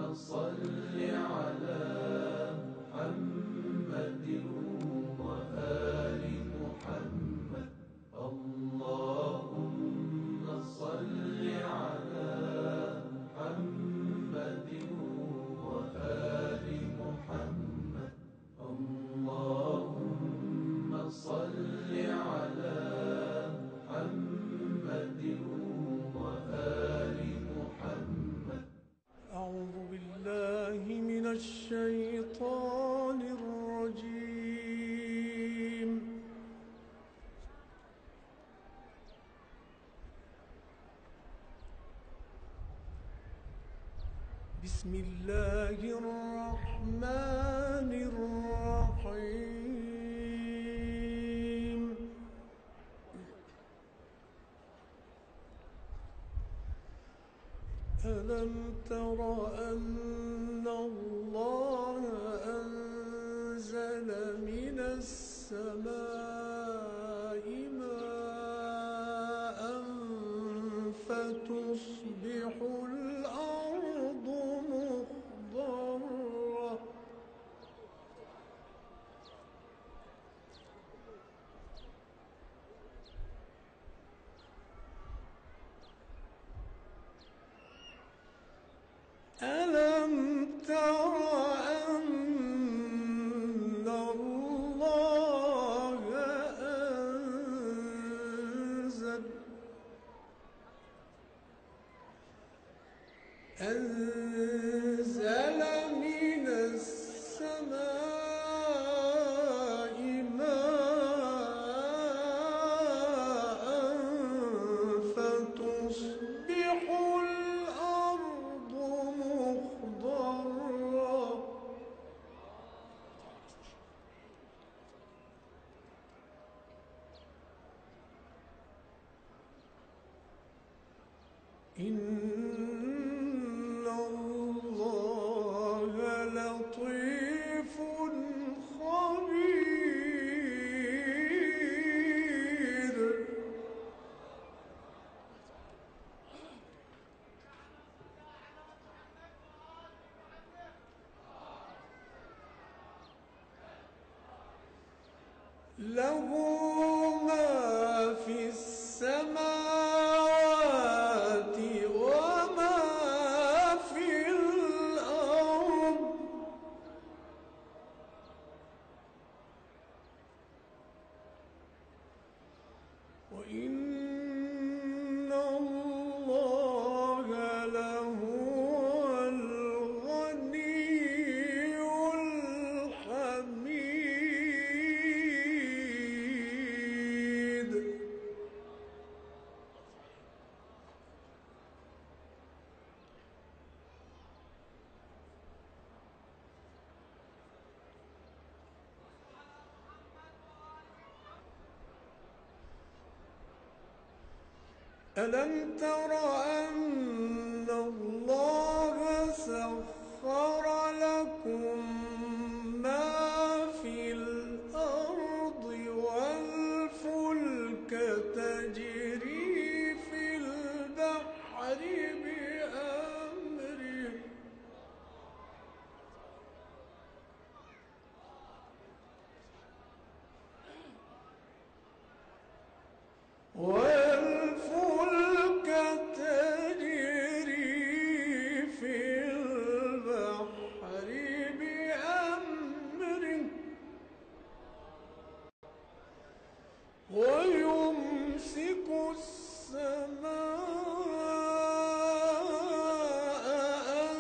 صل على محمد وآل محمد. اللهم صل على محمد وآل محمد. اللهم صل على محمد وآل محمد. أعوذ بالله من الشيطان الرجيم. بسم الله الرحمن الرحيم. ألم تر أن الله أنزل من السماء ماء فتصبح الأرض مخضرة. ألم تر أن الله أنزل من السماء ماء فتصبح الأرض مخضرة. إن الله لطيف خبير. له ما في السماوات وما في الأرض. وإن الله لهو الغني الحميد. ألم تر أن الله سخر لكم ما في الأرض والفلك تجري في البحر بأمره والفلك تجري في البحر بأمره ويمسك السماء أن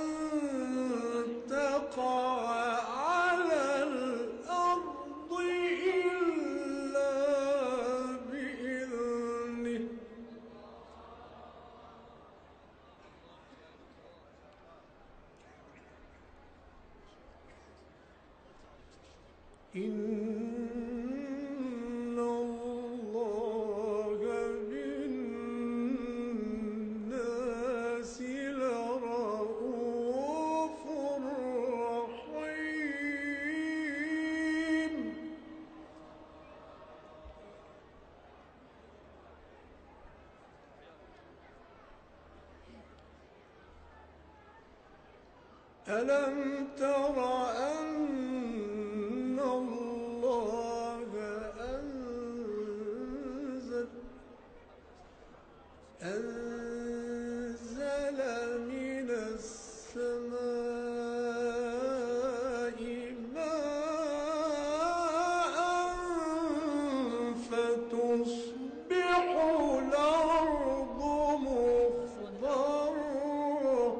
تقع على الأرض إلا بإذنه. إن الله بالناس لرءوف رحيم. ألم تر أن الله أنزل من السماء ماء فتصبح الأرض مخضرا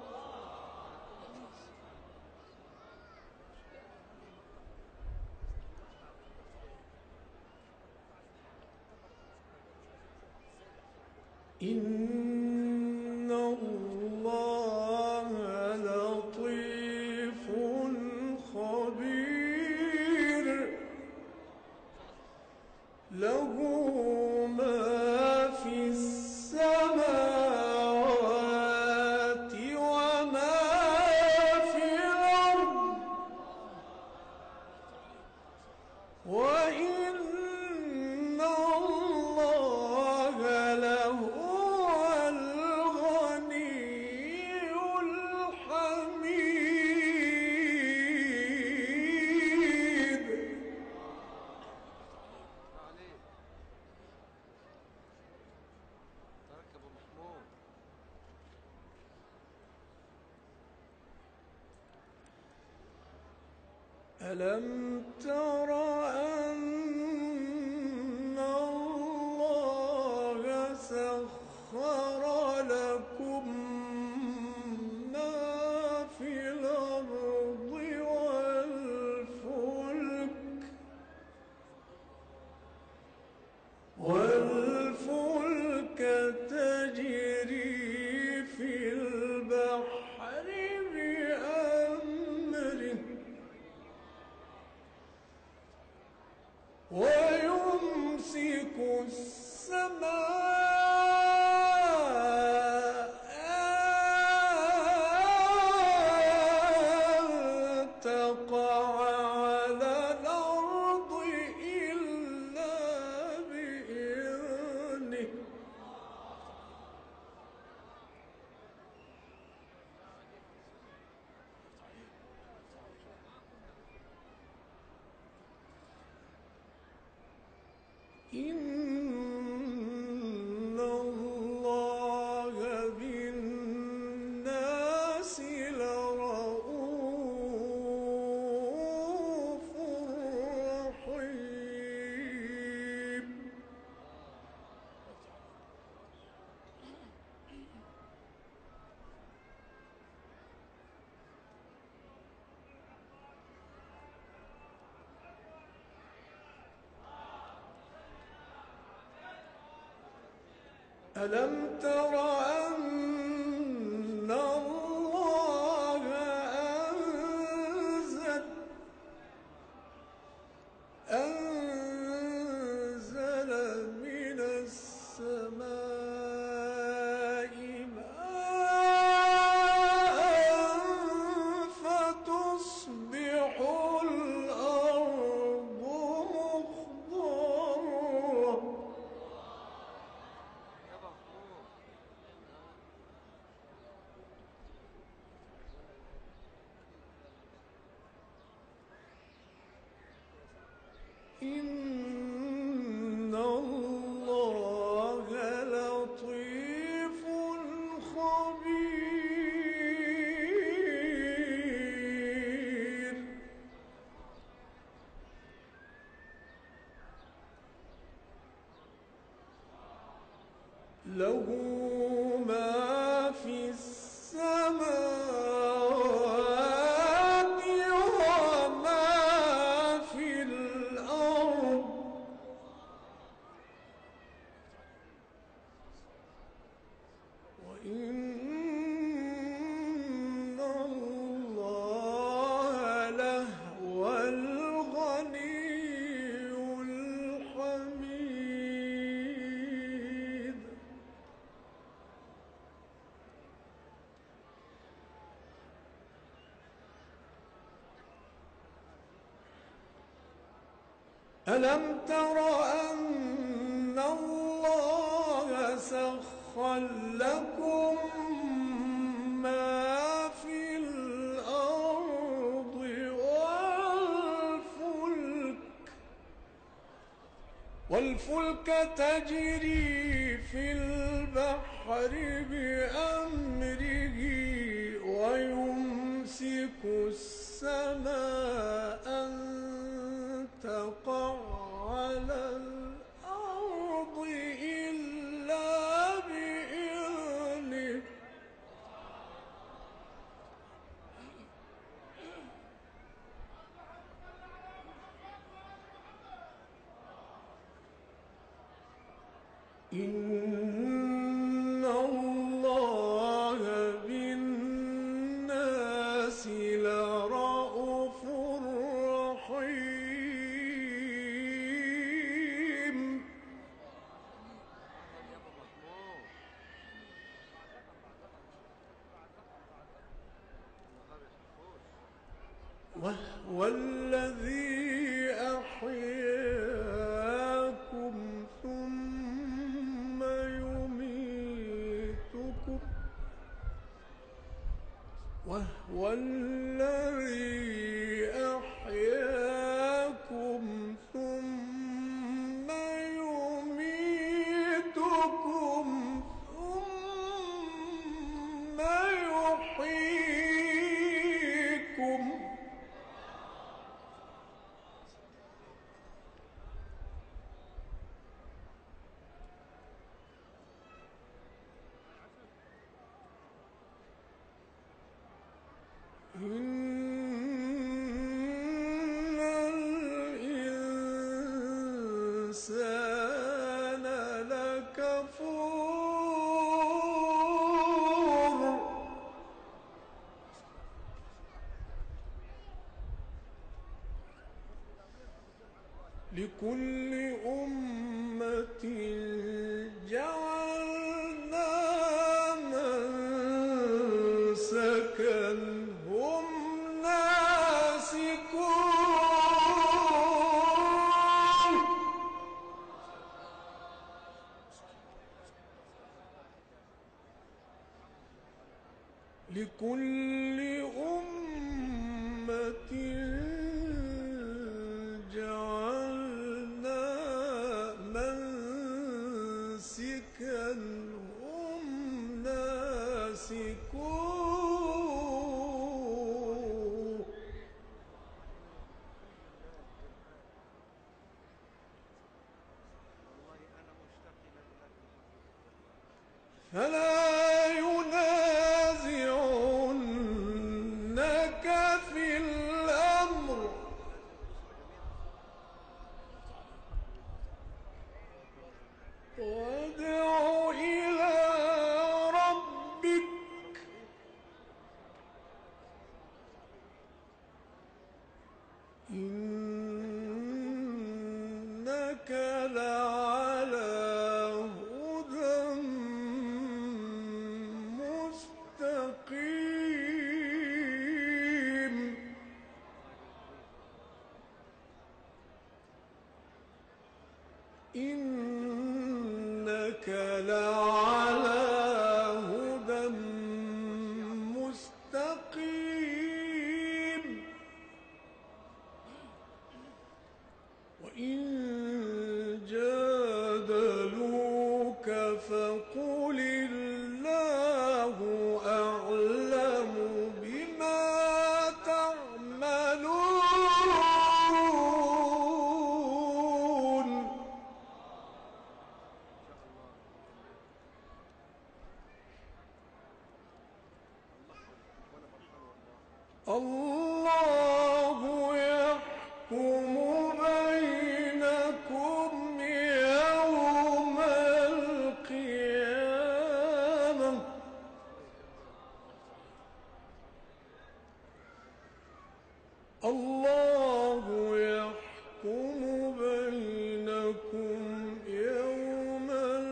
إن الله لطيف خبير له ما في السماوات وما في الأرض وإن الله لهو الغني الحميد تركب محمود. ألم تر أن الله سخر لكم ما في الأرض والفلك تجري في البحر بأمره ويمسك السماء أن تقع على الأرض إلا بإذنه إن الله بالناس لرءوف رحيم ألم تر أن الله أنزل من السماء ماء فتصبح الأرض مخضرا يا محمود. إن الله لطيف خبير له ما في السماوات وما في الأرض وإن الله لهو الغني الحميد ألم تر أن الله سخر لكم ما في الأرض والفلك تجري في البحر بأمره ويمسك السماء أن تقع على الأرض إلا بإذنه إن الله بالناس لرءوف رحيم يا ابو محمود النهار يخافوش. وهو الذي أحياكم ثم يميتكم وهو الذي أحياكم ثم يميتكم ثم يحييكم إن الإنسان لكفور لكل أمة جعلنا منسكا هم ناسكوه لكل أمة جعلنا منسكا هم ناسكوه والله انا مشتاق الى المحبة. فلا ينازعنك في الأمر وادع إلى ربك إنك لعلى هدى مستقيم إنك لعلى هدى مستقيم وإن جادلوك فقل الله أعلم بما تعملون ان شاء الله وانا فرحان والله. الله يحكم بينكم يوم القيامة الله يحكم بينكم يوم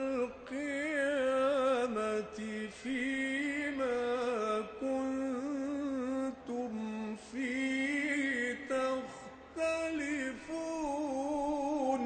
القيامة فيما كنتم فيه تختلفون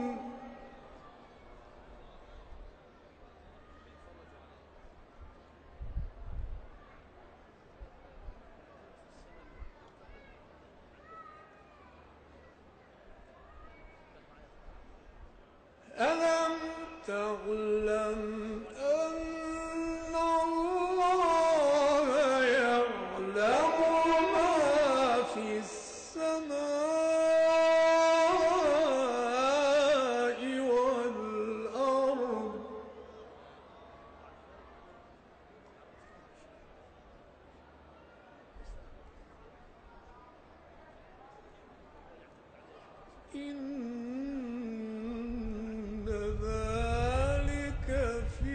إن ذلك في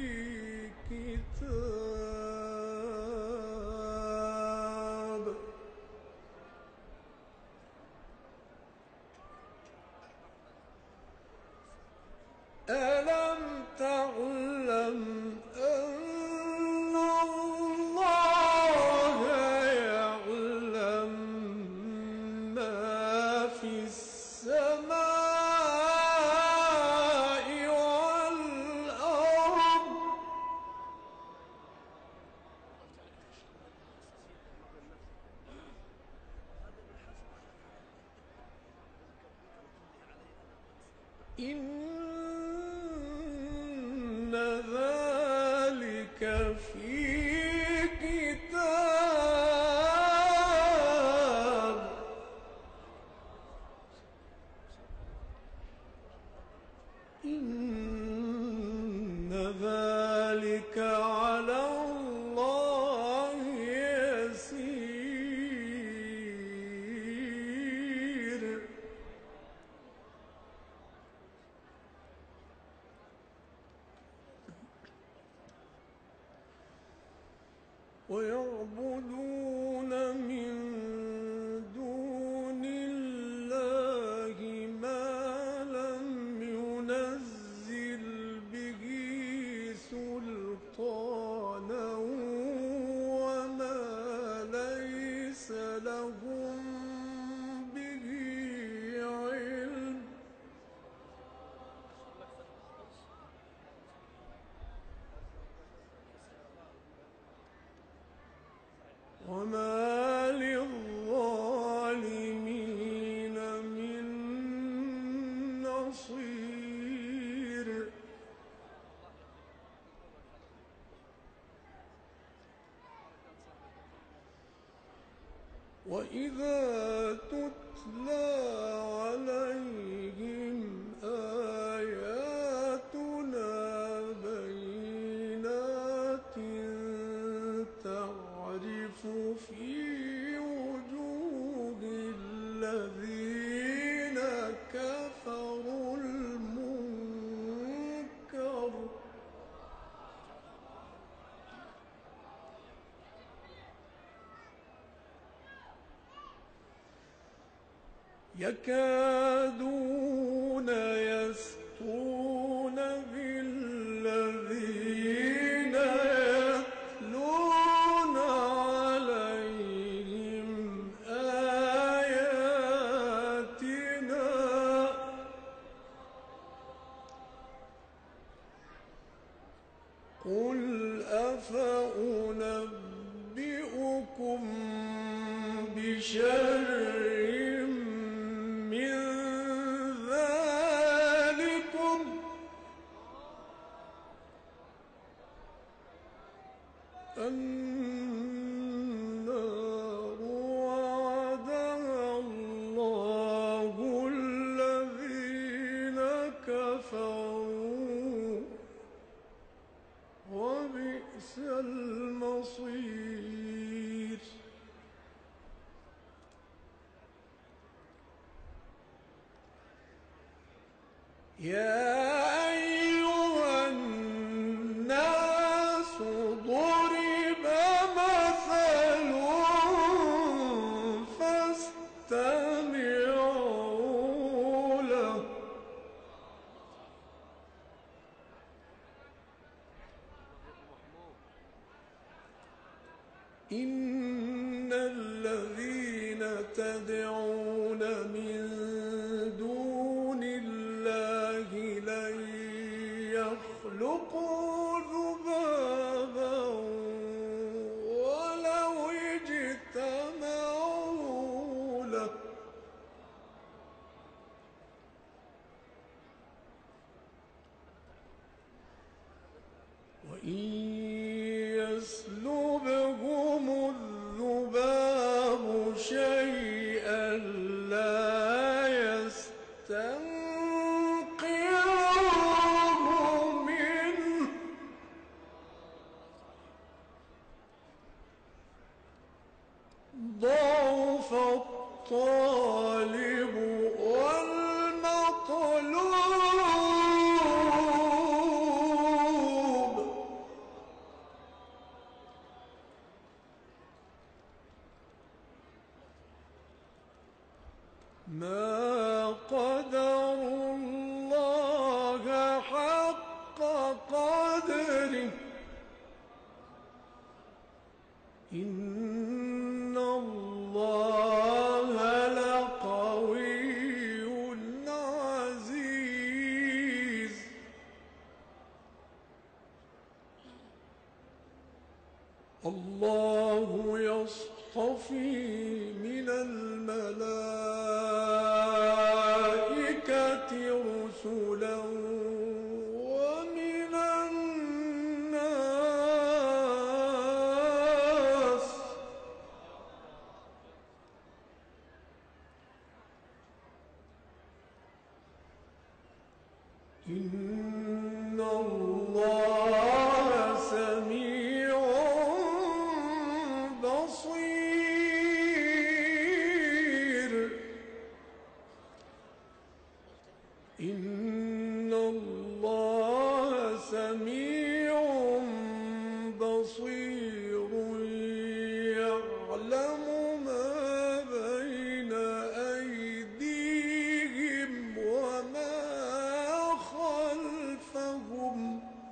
كتاب. ألم تعلم أن الله يعلم ما في السماء والأرض؟ إن ذلك في كتاب. إن ذلك على الله يسير. ويعبدون من دون الله ما لم ينزل به سلطانا وما ليس لهم به علم. وما للظالمين من نصير. وإذا تتلى عليهم آياتنا بينات تعرف في وجوه الذين كفروا المنكر يكادون يسطون بالذين يتلون عليهم آياتنا قل أفأنبئكم بشر من ذلكم النار وعدها الله الذين كفروا وبئس المصير. يا أيها الناس ضرب مثل فاستمعوا له إن الذين تدعون من دون الله لن يخلقوا ذبابا ولو اجتمعوا له وإن يسلبهم الذباب شيئا لا يستنقذوه منه ضعف الطالب ما قدروا الله حق قدره إن الله لقوي عزيز الله يصطفي من الملائكة رسلا ومن الناس إن الله سميع بصير إن الله سميع بصير يعلم ما بين أيديهم وما خلفهم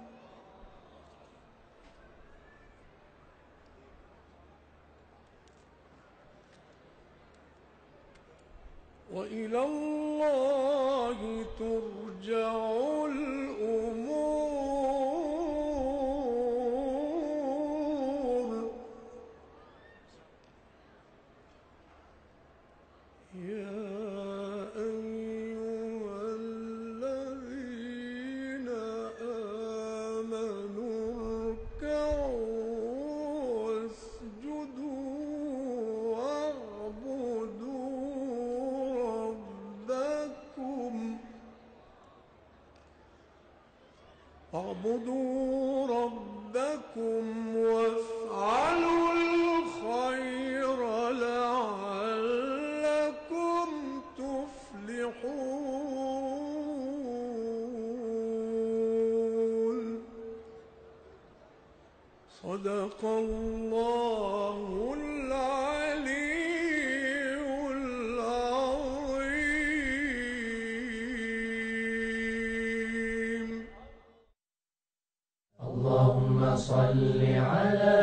وإلى الله ترجع الأمور يا أيها الذين آمنوا اركعوا واسجدوا واعبدوا ربكم وافعلوا الخير لعلكم تفلحون صدق الله العلي العظيم اللهم صل على